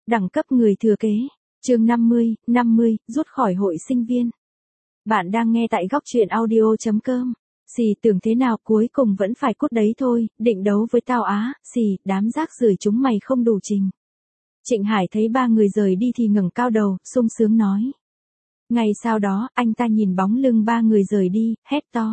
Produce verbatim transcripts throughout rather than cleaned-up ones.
Đẳng cấp người thừa kế. Chương năm mươi, năm mươi, rút khỏi hội sinh viên. Bạn đang nghe tại góc truyện audio chấm com. Xì, tưởng thế nào cuối cùng vẫn phải cút đấy thôi, định đấu với tao á, xì, đám rác rưởi chúng mày không đủ trình. Trịnh Hải thấy ba người rời đi thì ngẩng cao đầu, sung sướng nói. Ngay sau đó, anh ta nhìn bóng lưng ba người rời đi, hét to.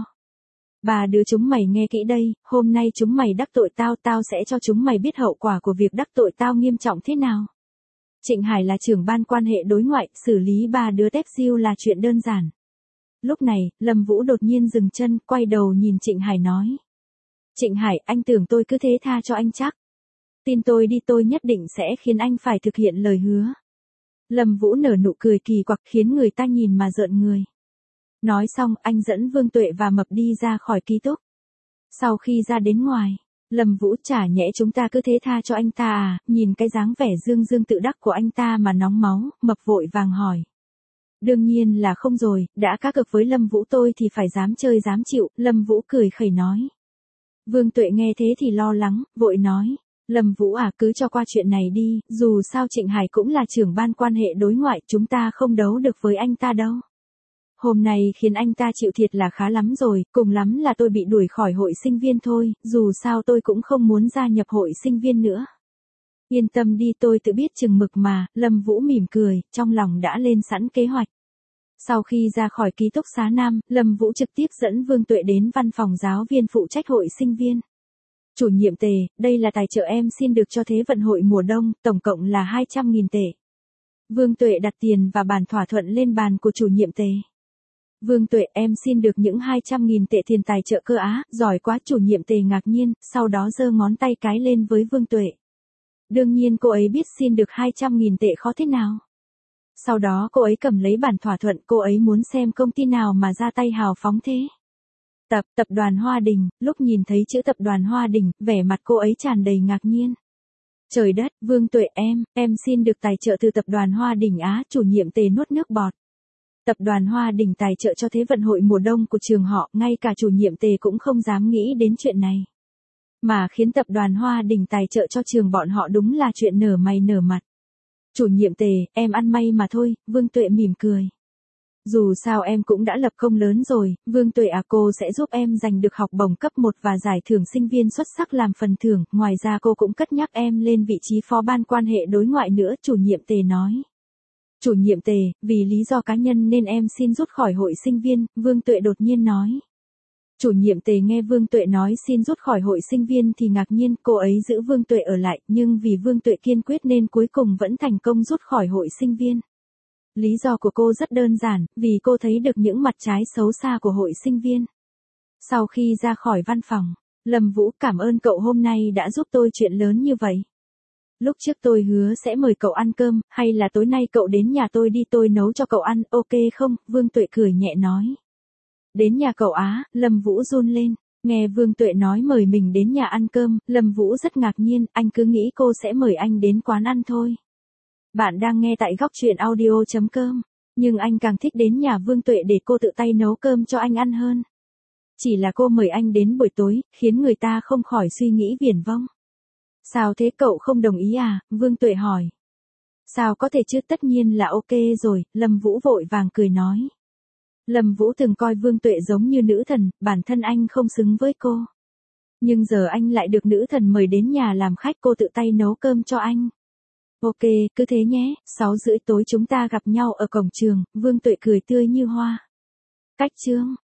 Ba đứa chúng mày nghe kỹ đây, hôm nay chúng mày đắc tội tao, tao sẽ cho chúng mày biết hậu quả của việc đắc tội tao nghiêm trọng thế nào. Trịnh Hải là trưởng ban quan hệ đối ngoại, xử lý ba đứa tép diêu là chuyện đơn giản. Lúc này, Lâm Vũ đột nhiên dừng chân, quay đầu nhìn Trịnh Hải nói. Trịnh Hải, anh tưởng tôi cứ thế tha cho anh chắc. Tin tôi đi, tôi nhất định sẽ khiến anh phải thực hiện lời hứa. Lâm Vũ nở nụ cười kỳ quặc khiến người ta nhìn mà rợn người. Nói xong, anh dẫn Vương Tuệ và Mập đi ra khỏi ký túc. Sau khi ra đến ngoài, Lâm Vũ chả nhẽ chúng ta cứ thế tha cho anh ta à, nhìn cái dáng vẻ dương dương tự đắc của anh ta mà nóng máu, Mập vội vàng hỏi. Đương nhiên là không rồi, đã cá cược với Lâm Vũ tôi thì phải dám chơi dám chịu, Lâm Vũ cười khẩy nói. Vương Tuệ nghe thế thì lo lắng, vội nói. Lâm Vũ à, cứ cho qua chuyện này đi, dù sao Trịnh Hải cũng là trưởng ban quan hệ đối ngoại, chúng ta không đấu được với anh ta đâu. Hôm nay khiến anh ta chịu thiệt là khá lắm rồi, cùng lắm là tôi bị đuổi khỏi hội sinh viên thôi, dù sao tôi cũng không muốn gia nhập hội sinh viên nữa. Yên tâm đi, tôi tự biết chừng mực mà, Lâm Vũ mỉm cười, trong lòng đã lên sẵn kế hoạch. Sau khi ra khỏi ký túc xá Nam, Lâm Vũ trực tiếp dẫn Vương Tuệ đến văn phòng giáo viên phụ trách hội sinh viên. Chủ nhiệm Tề, đây là tài trợ em xin được cho Thế vận hội mùa đông, tổng cộng là hai trăm nghìn tệ. Vương Tuệ đặt tiền và bản thỏa thuận lên bàn của chủ nhiệm Tề. Vương Tuệ, em xin được những hai trăm nghìn tệ tiền tài trợ cơ á, giỏi quá, chủ nhiệm Tề ngạc nhiên, sau đó giơ ngón tay cái lên với Vương Tuệ. Đương nhiên cô ấy biết xin được hai trăm nghìn tệ khó thế nào. Sau đó cô ấy cầm lấy bản thỏa thuận, cô ấy muốn xem công ty nào mà ra tay hào phóng thế. Tập, tập đoàn Hoa Đình, lúc nhìn thấy chữ tập đoàn Hoa Đình, vẻ mặt cô ấy tràn đầy ngạc nhiên. Trời đất, Vương Tuệ em, em xin được tài trợ từ tập đoàn Hoa Đình á, chủ nhiệm Tề nuốt nước bọt. Tập đoàn Hoa Đình tài trợ cho Thế vận hội mùa đông của trường họ, ngay cả chủ nhiệm Tề cũng không dám nghĩ đến chuyện này. Mà khiến tập đoàn Hoa Đình tài trợ cho trường bọn họ đúng là chuyện nở mày nở mặt. Chủ nhiệm Tề, em ăn may mà thôi, Vương Tuệ mỉm cười. Dù sao em cũng đã lập công lớn rồi, Vương Tuệ à, cô sẽ giúp em giành được học bổng cấp một và giải thưởng sinh viên xuất sắc làm phần thưởng, ngoài ra cô cũng cất nhắc em lên vị trí phó ban quan hệ đối ngoại nữa, chủ nhiệm Tề nói. Chủ nhiệm Tề, vì lý do cá nhân nên em xin rút khỏi hội sinh viên, Vương Tuệ đột nhiên nói. Chủ nhiệm Tề nghe Vương Tuệ nói xin rút khỏi hội sinh viên thì ngạc nhiên, cô ấy giữ Vương Tuệ ở lại, nhưng vì Vương Tuệ kiên quyết nên cuối cùng vẫn thành công rút khỏi hội sinh viên. Lý do của cô rất đơn giản, vì cô thấy được những mặt trái xấu xa của hội sinh viên. Sau khi ra khỏi văn phòng, Lâm Vũ, cảm ơn cậu hôm nay đã giúp tôi chuyện lớn như vậy. Lúc trước tôi hứa sẽ mời cậu ăn cơm, hay là tối nay cậu đến nhà tôi đi, tôi nấu cho cậu ăn, ok không? Vương Tuệ cười nhẹ nói. Đến nhà cậu á, Lâm Vũ run lên. Nghe Vương Tuệ nói mời mình đến nhà ăn cơm, Lâm Vũ rất ngạc nhiên, anh cứ nghĩ cô sẽ mời anh đến quán ăn thôi. Bạn đang nghe tại góc truyện audio chấm com, nhưng anh càng thích đến nhà Vương Tuệ để cô tự tay nấu cơm cho anh ăn hơn. Chỉ là cô mời anh đến buổi tối, khiến người ta không khỏi suy nghĩ viển vông. Sao thế, cậu không đồng ý à? Vương Tuệ hỏi. Sao có thể chứ, tất nhiên là ok rồi, Lâm Vũ vội vàng cười nói. Lâm Vũ từng coi Vương Tuệ giống như nữ thần, bản thân anh không xứng với cô. Nhưng giờ anh lại được nữ thần mời đến nhà làm khách, cô tự tay nấu cơm cho anh. Ok, cứ thế nhé, sáu rưỡi tối chúng ta gặp nhau ở cổng trường, Vương Tuệ cười tươi như hoa. Cách chương.